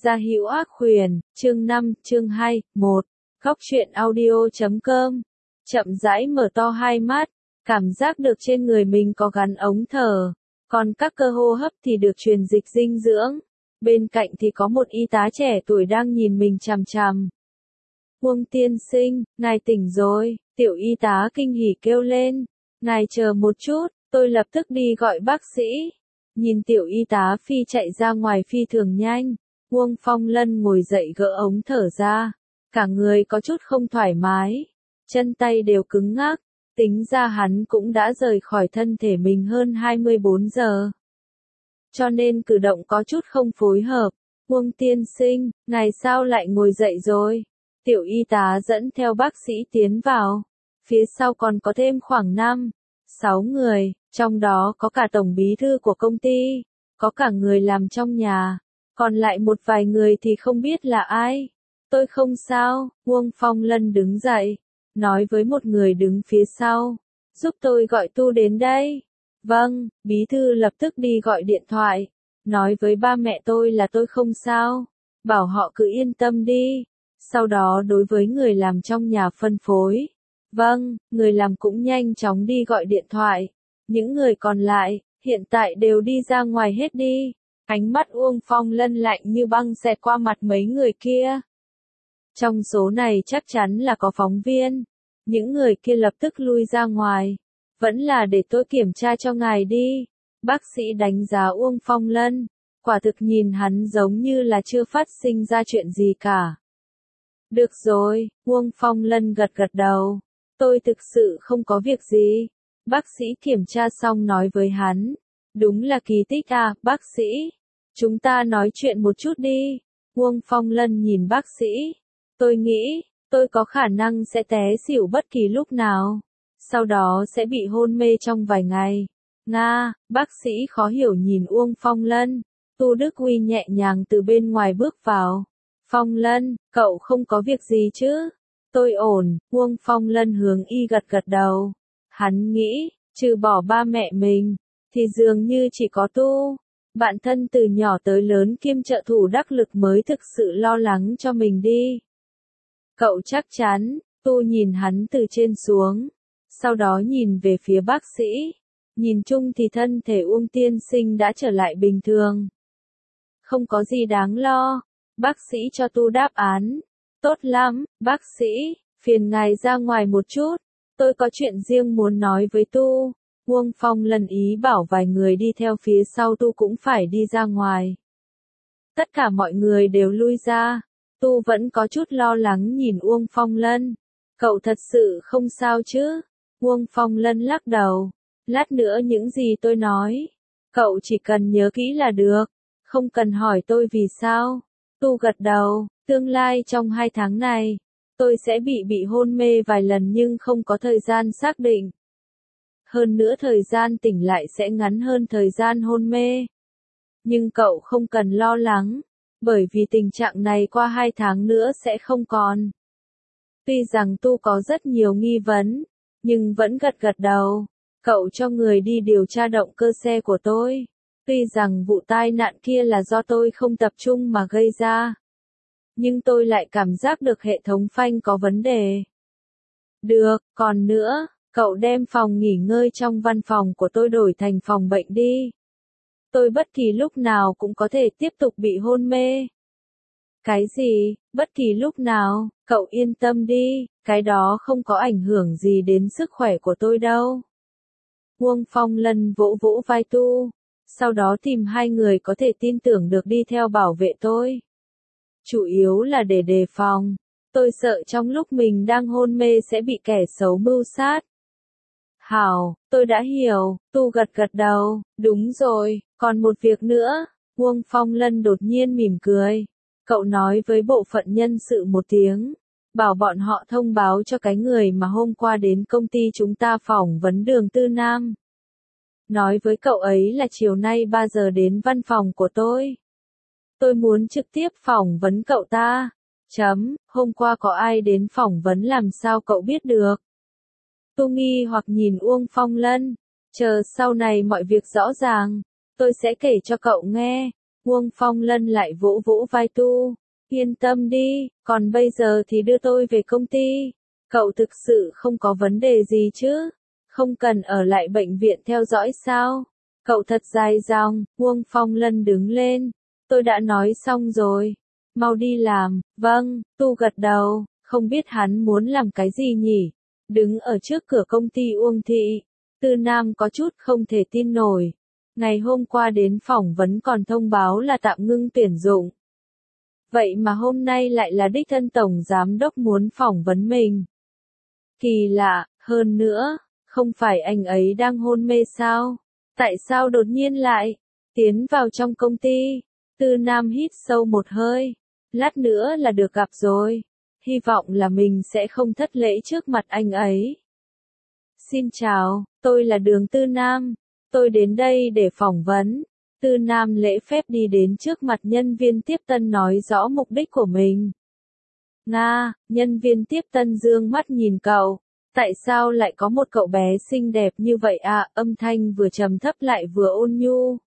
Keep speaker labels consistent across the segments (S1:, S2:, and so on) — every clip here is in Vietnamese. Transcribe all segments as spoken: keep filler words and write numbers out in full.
S1: Gia Hữu Ác Huyền, chương năm, chương hai, một. Góc truyện audio chấm com. Chậm rãi mở to hai mắt, cảm giác được trên người mình có gắn ống thở, còn các cơ hô hấp thì được truyền dịch dinh dưỡng. Bên cạnh thì có một y tá trẻ tuổi đang nhìn mình chằm chằm. Uông tiên sinh, ngài tỉnh rồi, tiểu y tá kinh hỉ kêu lên. Ngài chờ một chút, tôi lập tức đi gọi bác sĩ. Nhìn tiểu y tá phi chạy ra ngoài phi thường nhanh, Uông Phong Lân ngồi dậy gỡ ống thở ra, cả người có chút không thoải mái, chân tay đều cứng ngắc, tính ra hắn cũng đã rời khỏi thân thể mình hơn hai mươi bốn giờ. Cho nên cử động có chút không phối hợp. Uông tiên sinh, ngài sao lại ngồi dậy rồi? Tiểu y tá dẫn theo bác sĩ tiến vào, phía sau còn có thêm khoảng năm, sáu người, trong đó có cả tổng bí thư của công ty, có cả người làm trong nhà, còn lại một vài người thì không biết là ai. Tôi không sao, Uông Phong Lân đứng dậy, nói với một người đứng phía sau, giúp tôi gọi Tu đến đây. Vâng, bí thư lập tức đi gọi điện thoại, nói với ba mẹ tôi là tôi không sao, bảo họ cứ yên tâm đi. Sau đó đối với người làm trong nhà phân phối. Vâng, người làm cũng nhanh chóng đi gọi điện thoại. Những người còn lại, hiện tại đều đi ra ngoài hết đi. Ánh mắt Uông Phong Lân lạnh như băng xẹt qua mặt mấy người kia. Trong số này chắc chắn là có phóng viên. Những người kia lập tức lui ra ngoài. Vẫn là để tôi kiểm tra cho ngài đi. Bác sĩ đánh giá Uông Phong Lân. Quả thực nhìn hắn giống như là chưa phát sinh ra chuyện gì cả. Được rồi, Uông Phong Lân gật gật đầu. Tôi thực sự không có việc gì. Bác sĩ kiểm tra xong nói với hắn. Đúng là kỳ tích à, bác sĩ. Chúng ta nói chuyện một chút đi. Uông Phong Lân nhìn bác sĩ. Tôi nghĩ, tôi có khả năng sẽ té xỉu bất kỳ lúc nào. Sau đó sẽ bị hôn mê trong vài ngày. Nga, bác sĩ khó hiểu nhìn Uông Phong Lân. Tu Đức Uy nhẹ nhàng từ bên ngoài bước vào. Phong Lân, cậu không có việc gì chứ? Tôi ổn, Uông Phong Lân hướng y gật gật đầu. Hắn nghĩ, trừ bỏ ba mẹ mình, thì dường như chỉ có Tu. Bạn thân từ nhỏ tới lớn kiêm trợ thủ đắc lực mới thực sự lo lắng cho mình đi. Cậu chắc chắn, Tu nhìn hắn từ trên xuống. Sau đó nhìn về phía bác sĩ. Nhìn chung thì thân thể Uông tiên sinh đã trở lại bình thường. Không có gì đáng lo. Bác sĩ cho Tu đáp án. Tốt lắm, bác sĩ, phiền ngài ra ngoài một chút. Tôi có chuyện riêng muốn nói với Tu. Uông Phong Lân ý bảo vài người đi theo phía sau Tu cũng phải đi ra ngoài. Tất cả mọi người đều lui ra. Tu vẫn có chút lo lắng nhìn Uông Phong Lân. Cậu thật sự không sao chứ? Uông Phong Lân lắc đầu. Lát nữa những gì tôi nói, cậu chỉ cần nhớ kỹ là được. Không cần hỏi tôi vì sao. Tu gật đầu. Tương lai trong hai tháng này, tôi sẽ bị bị hôn mê vài lần nhưng không có thời gian xác định. Hơn nữa thời gian tỉnh lại sẽ ngắn hơn thời gian hôn mê. Nhưng cậu không cần lo lắng, bởi vì tình trạng này qua hai tháng nữa sẽ không còn. Tuy rằng Tu có rất nhiều nghi vấn, nhưng vẫn gật gật đầu. Cậu cho người đi điều tra động cơ xe của tôi. Tuy rằng vụ tai nạn kia là do tôi không tập trung mà gây ra. Nhưng tôi lại cảm giác được hệ thống phanh có vấn đề. Được, còn nữa, cậu đem phòng nghỉ ngơi trong văn phòng của tôi đổi thành phòng bệnh đi. Tôi bất kỳ lúc nào cũng có thể tiếp tục bị hôn mê. Cái gì, bất kỳ lúc nào, cậu yên tâm đi, cái đó không có ảnh hưởng gì đến sức khỏe của tôi đâu. Uông Phong Lân vỗ vỗ vai Tu, sau đó tìm hai người có thể tin tưởng được đi theo bảo vệ tôi. Chủ yếu là để đề phòng. Tôi sợ trong lúc mình đang hôn mê sẽ bị kẻ xấu mưu sát. Hảo, tôi đã hiểu, Tu gật gật đầu. Đúng rồi, còn một việc nữa. Uông Phong Lân đột nhiên mỉm cười. Cậu nói với bộ phận nhân sự một tiếng. Bảo bọn họ thông báo cho cái người mà hôm qua đến công ty chúng ta phỏng vấn Đường Tư Nam. Nói với cậu ấy là chiều nay ba giờ đến văn phòng của tôi. Tôi muốn trực tiếp phỏng vấn cậu ta. Chấm, hôm qua có ai đến phỏng vấn làm sao cậu biết được? Tu nghi hoặc nhìn Uông Phong Lân. Chờ sau này mọi việc rõ ràng, tôi sẽ kể cho cậu nghe. Uông Phong Lân lại vỗ vỗ vai Tu. Yên tâm đi, còn bây giờ thì đưa tôi về công ty. Cậu thực sự không có vấn đề gì chứ? Không cần ở lại bệnh viện theo dõi sao? Cậu thật dài dòng. Uông Phong Lân đứng lên. Tôi đã nói xong rồi. Mau đi làm. Vâng, Tu gật đầu. Không biết hắn muốn làm cái gì nhỉ? Đứng ở trước cửa công ty Uông Thị, Tư Nam có chút không thể tin nổi. Ngày hôm qua đến phỏng vấn còn thông báo là tạm ngưng tuyển dụng. Vậy mà hôm nay lại là đích thân tổng giám đốc muốn phỏng vấn mình. Kỳ lạ, hơn nữa, không phải anh ấy đang hôn mê sao? Tại sao đột nhiên lại tiến vào trong công ty? Tư Nam hít sâu một hơi. Lát nữa là được gặp rồi. Hy vọng là mình sẽ không thất lễ trước mặt anh ấy. Xin chào, tôi là Đường Tư Nam. Tôi đến đây để phỏng vấn. Tư Nam lễ phép đi đến trước mặt nhân viên tiếp tân nói rõ mục đích của mình. Nga, nhân viên tiếp tân dương mắt nhìn cậu. Tại sao lại có một cậu bé xinh đẹp như vậy à? Âm thanh vừa trầm thấp lại vừa ôn nhu.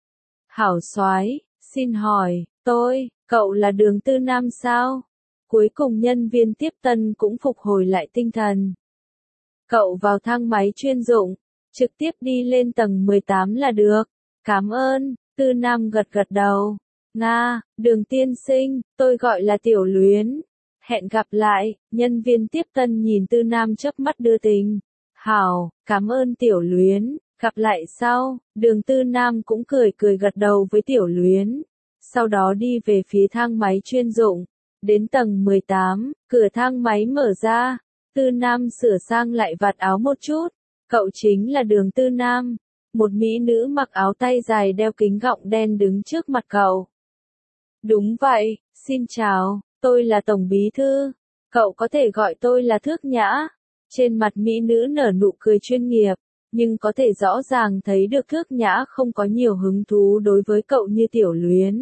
S1: Hảo soái, xin hỏi, tôi, cậu là Đường Tư Nam sao? Cuối cùng nhân viên tiếp tân cũng phục hồi lại tinh thần. Cậu vào thang máy chuyên dụng, trực tiếp đi lên tầng mười tám là được. Cảm ơn, Tư Nam gật gật đầu. Nga, Đường tiên sinh, tôi gọi là Tiểu Luyến. Hẹn gặp lại, nhân viên tiếp tân nhìn Tư Nam chớp mắt đưa tình. Hảo, cảm ơn Tiểu Luyến, gặp lại sau. Đường Tư Nam cũng cười cười gật đầu với Tiểu Luyến. Sau đó đi về phía thang máy chuyên dụng. Đến tầng mười tám, cửa thang máy mở ra. Tư Nam sửa sang lại vạt áo một chút. Cậu chính là Đường Tư Nam. Một mỹ nữ mặc áo tay dài đeo kính gọng đen đứng trước mặt cậu. Đúng vậy, xin chào, tôi là Tổng Bí Thư. Cậu có thể gọi tôi là Thước Nhã. Trên mặt mỹ nữ nở nụ cười chuyên nghiệp, nhưng có thể rõ ràng thấy được Thước Nhã không có nhiều hứng thú đối với cậu như Tiểu Luyến.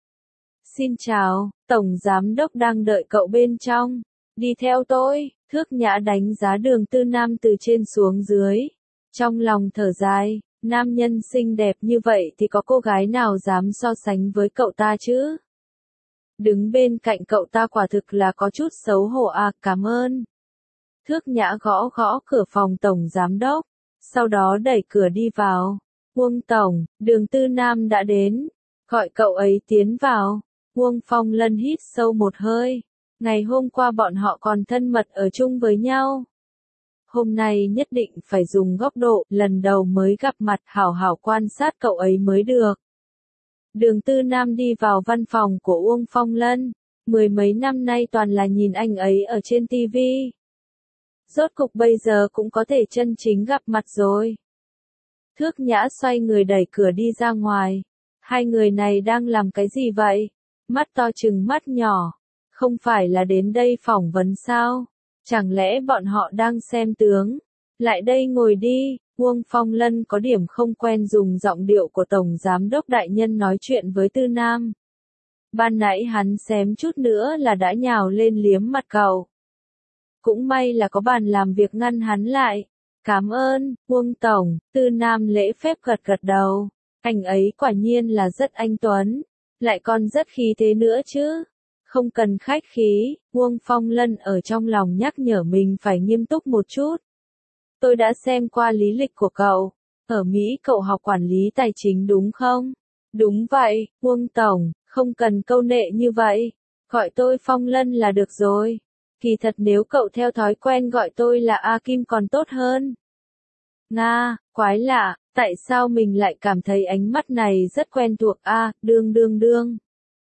S1: Xin chào, Tổng Giám Đốc đang đợi cậu bên trong. Đi theo tôi. Thước Nhã đánh giá Đường Tư Nam từ trên xuống dưới. Trong lòng thở dài, nam nhân xinh đẹp như vậy thì có cô gái nào dám so sánh với cậu ta chứ? Đứng bên cạnh cậu ta quả thực là có chút xấu hổ à, cảm ơn. Thước Nhã gõ gõ cửa phòng Tổng Giám Đốc, sau đó đẩy cửa đi vào. Uông Tổng, Đường Tư Nam đã đến. Gọi cậu ấy tiến vào. Uông Phong Lân hít sâu một hơi. Ngày hôm qua bọn họ còn thân mật ở chung với nhau. Hôm nay nhất định phải dùng góc độ lần đầu mới gặp mặt hảo hảo quan sát cậu ấy mới được. Đường Tư Nam đi vào văn phòng của Uông Phong Lân. Mười mấy năm nay toàn là nhìn anh ấy ở trên ti vi. Rốt cục bây giờ cũng có thể chân chính gặp mặt rồi. Thước Nhã xoay người đẩy cửa đi ra ngoài. Hai người này đang làm cái gì vậy? Mắt to trừng mắt nhỏ. Không phải là đến đây phỏng vấn sao? Chẳng lẽ bọn họ đang xem tướng? Lại đây ngồi đi. Uông Phong Lân có điểm không quen dùng giọng điệu của Tổng Giám Đốc đại nhân nói chuyện với Tư Nam. Ban nãy hắn xém chút nữa là đã nhào lên liếm mặt cậu. Cũng may là có bàn làm việc ngăn hắn lại. Cảm ơn, Uông Tổng. Tư Nam lễ phép gật gật đầu. Anh ấy quả nhiên là rất anh tuấn. Lại còn rất khí thế nữa chứ. Không cần khách khí, Uông Phong Lân ở trong lòng nhắc nhở mình phải nghiêm túc một chút. Tôi đã xem qua lý lịch của cậu. Ở Mỹ cậu học quản lý tài chính đúng không? Đúng vậy, Uông Tổng, không cần câu nệ như vậy. Gọi tôi Phong Lân là được rồi. Kỳ thật nếu cậu theo thói quen gọi tôi là A Kim còn tốt hơn. Nga, quái lạ, tại sao mình lại cảm thấy ánh mắt này rất quen thuộc a, đương đương đương.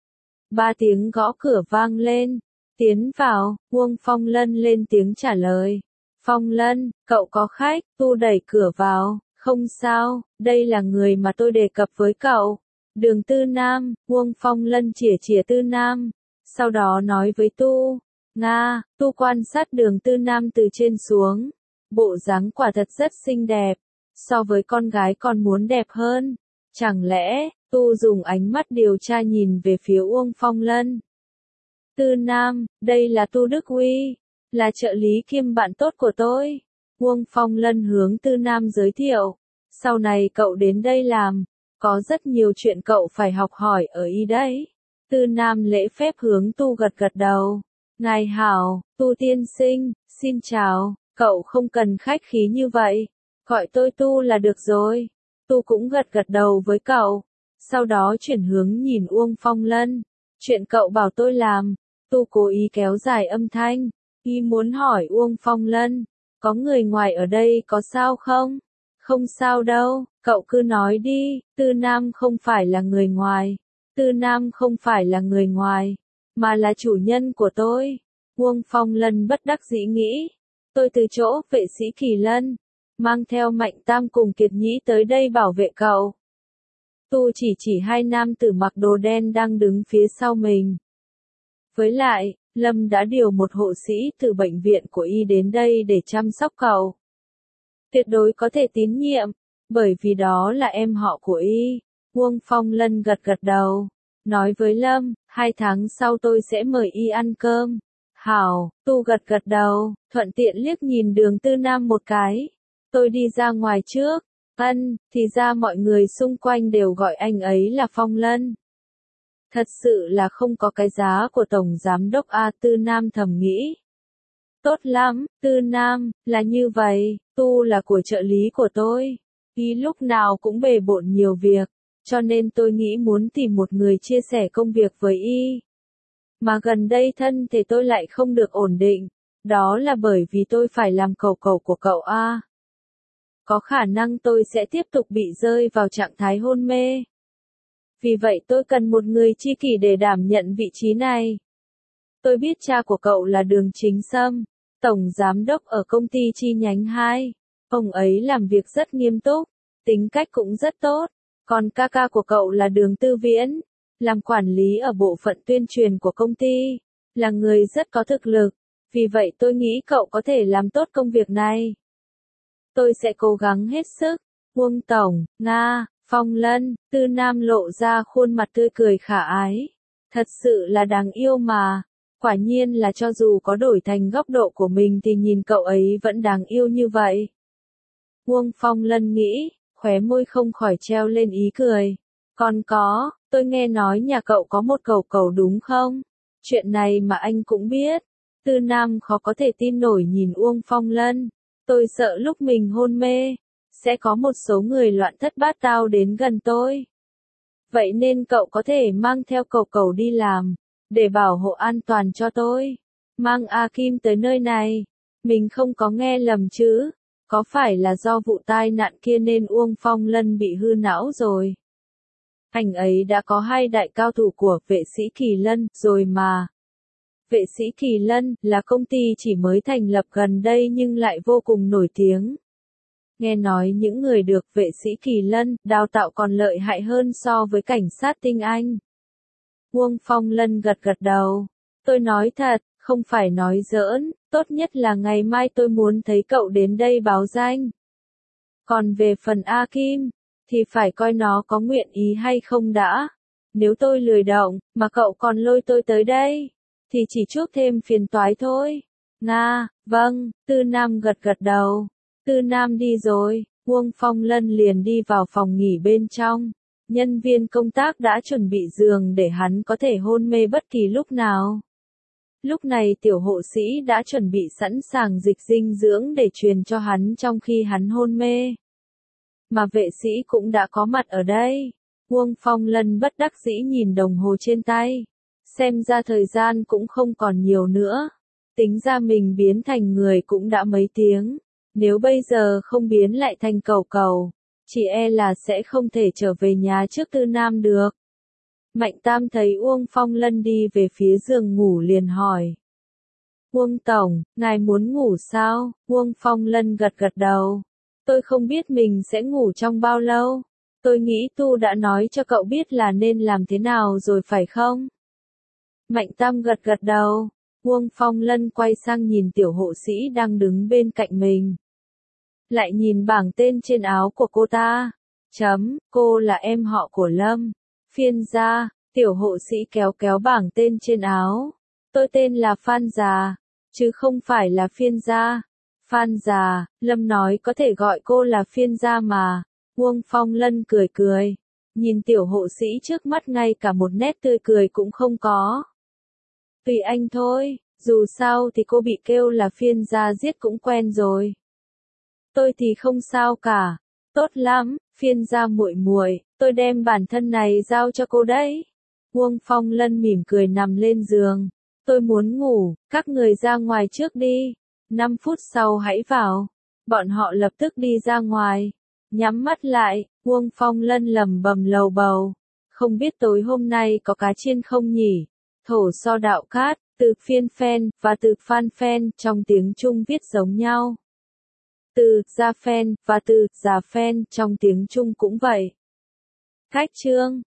S1: Ba tiếng gõ cửa vang lên. Tiến vào, Uông Phong Lân lên tiếng trả lời. Phong Lân, cậu có khách, Tu đẩy cửa vào. Không sao, đây là người mà tôi đề cập với cậu. Đường Tư Nam, Uông Phong Lân chỉa chỉa Tư Nam. Sau đó nói với Tu. Nga, Tu quan sát Đường Tư Nam từ trên xuống. Bộ dáng quả thật rất xinh đẹp. So với con gái còn muốn đẹp hơn. Chẳng lẽ, Tu dùng ánh mắt điều tra nhìn về phía Uông Phong Lân. Tư Nam, đây là Tu Đức Uy, là trợ lý kiêm bạn tốt của tôi. Uông Phong Lân hướng Tư Nam giới thiệu. Sau này cậu đến đây làm, Có rất nhiều chuyện cậu phải học hỏi ở y đấy. Tư Nam lễ phép hướng Tu gật gật đầu. Ngài hảo, Tu tiên sinh, xin chào, cậu không cần khách khí như vậy. Gọi tôi Tu là được rồi. Tu cũng gật gật đầu với cậu. Sau đó chuyển hướng nhìn Uông Phong Lân. Chuyện cậu bảo tôi làm. Tu cố ý kéo dài âm thanh. Y muốn hỏi Uông Phong Lân. Có người ngoài ở đây có sao không? Không sao đâu, cậu cứ nói đi. Tư Nam không phải là người ngoài. Tư Nam không phải là người ngoài. Mà là chủ nhân của tôi. Uông Phong Lân bất đắc dĩ nghĩ. Tôi từ chỗ vệ sĩ Kỳ Lân. Mang theo Mạnh Tam cùng Kiệt Nhĩ tới đây bảo vệ cậu. Tu chỉ chỉ hai nam tử mặc đồ đen đang đứng phía sau mình. Với lại, Lâm đã điều một hộ sĩ từ bệnh viện của y đến đây để chăm sóc cậu. Tuyệt đối có thể tín nhiệm, bởi vì đó là em họ của y. Uông Phong Lân gật gật đầu, nói với Lâm, hai tháng sau tôi sẽ mời y ăn cơm. Hảo, Tu gật gật đầu, thuận tiện liếc nhìn Đường Tư Nam một cái. Tôi đi ra ngoài trước. Ân, thì ra mọi người xung quanh đều gọi anh ấy là Phong Lân. Thật sự là không có cái giá của Tổng Giám đốc A. Tư Nam thầm nghĩ. Tốt lắm, Tư Nam, là như vậy, Tu là của trợ lý của tôi. Y lúc nào cũng bề bộn nhiều việc, cho nên tôi nghĩ muốn tìm một người chia sẻ công việc với y. Mà gần đây thân thể tôi lại không được ổn định, đó là bởi vì tôi phải làm cầu cầu của cậu A. Có khả năng tôi sẽ tiếp tục bị rơi vào trạng thái hôn mê. Vì vậy tôi cần một người tri kỷ để đảm nhận vị trí này. Tôi biết cha của cậu là Đường Chính Sâm, Tổng Giám đốc ở công ty chi nhánh hai. Ông ấy làm việc rất nghiêm túc, tính cách cũng rất tốt. Còn ca ca của cậu là Đường Tư Viễn, làm quản lý ở bộ phận tuyên truyền của công ty, là người rất có thực lực. Vì vậy tôi nghĩ cậu có thể làm tốt công việc này. Tôi sẽ cố gắng hết sức. Uông Tổng, Nga, Phong Lân, Tư Nam lộ ra khuôn mặt tươi cười khả ái. Thật sự là đáng yêu mà. Quả nhiên là cho dù có đổi thành góc độ của mình thì nhìn cậu ấy vẫn đáng yêu như vậy. Uông Phong Lân nghĩ, khóe môi không khỏi treo lên ý cười. Còn có, tôi nghe nói nhà cậu có một cầu cầu đúng không? Chuyện này mà anh cũng biết. Tư Nam khó có thể tin nổi nhìn Uông Phong Lân. Tôi sợ lúc mình hôn mê, sẽ có một số người loạn thất bát tao đến gần tôi. Vậy nên cậu có thể mang theo cầu cầu đi làm, để bảo hộ an toàn cho tôi. Mang A Kim tới nơi này. Mình không có nghe lầm chứ. Có phải là do vụ tai nạn kia nên Uông Phong Lân bị hư não rồi? Anh ấy đã có hai đại cao thủ của vệ sĩ Kỳ Lân rồi mà. Vệ sĩ Kỳ Lân là công ty chỉ mới thành lập gần đây nhưng lại vô cùng nổi tiếng. Nghe nói những người được vệ sĩ Kỳ Lân đào tạo còn lợi hại hơn so với cảnh sát tinh Anh. Uông Phong Lân gật gật đầu. Tôi nói thật, không phải nói giỡn, tốt nhất là ngày mai tôi muốn thấy cậu đến đây báo danh. Còn về phần A Kim, thì phải coi nó có nguyện ý hay không đã. Nếu tôi lười động, mà cậu còn lôi tôi tới đây, thì chỉ chuốc thêm phiền toái thôi. Nga, vâng, Tư Nam gật gật đầu. Tư Nam đi rồi, Uông Phong Lân liền đi vào phòng nghỉ bên trong. Nhân viên công tác đã chuẩn bị giường để hắn có thể hôn mê bất kỳ lúc nào. Lúc này tiểu hộ sĩ đã chuẩn bị sẵn sàng dịch dinh dưỡng để truyền cho hắn trong khi hắn hôn mê. Mà vệ sĩ cũng đã có mặt ở đây. Uông Phong Lân bất đắc dĩ nhìn đồng hồ trên tay. Xem ra thời gian cũng không còn nhiều nữa. Tính ra mình biến thành người cũng đã mấy tiếng. Nếu bây giờ không biến lại thành cầu cầu, chỉ e là sẽ không thể trở về nhà trước Tư Nam được. Mạnh Tam thấy Uông Phong Lân đi về phía giường ngủ liền hỏi. Uông Tổng, ngài muốn ngủ sao? Uông Phong Lân gật gật đầu. Tôi không biết mình sẽ ngủ trong bao lâu. Tôi nghĩ Tu đã nói cho cậu biết là nên làm thế nào rồi phải không? Mạnh Tam gật gật đầu. Uông Phong Lân quay sang nhìn tiểu hộ sĩ đang đứng bên cạnh mình. Lại nhìn bảng tên trên áo của cô ta. Chấm, cô là em họ của Lâm. Phiên gia, tiểu hộ sĩ kéo kéo bảng tên trên áo. Tôi tên là Phan Già, chứ không phải là Phiên gia. Phan Già, Lâm nói có thể gọi cô là Phiên gia mà. Uông Phong Lân cười cười. Nhìn tiểu hộ sĩ trước mắt ngay cả một nét tươi cười cũng không có. Tùy anh thôi, dù sao thì cô bị kêu là phiên gia giết cũng quen rồi. Tôi thì không sao cả. Tốt lắm, phiên gia muội muội, tôi đem bản thân này giao cho cô đấy. Uông Phong Lân mỉm cười nằm lên giường. Tôi muốn ngủ, các người ra ngoài trước đi. Năm phút sau hãy vào. Bọn họ lập tức đi ra ngoài. Nhắm mắt lại, Uông Phong Lân lẩm bẩm lầu bầu. Không biết tối hôm nay có cá chiên không nhỉ? Thổ so đạo cát, từ phiên phen, và từ phan phen trong tiếng Trung viết giống nhau. Từ gia phen, và từ già phen trong tiếng Trung cũng vậy. Cách chương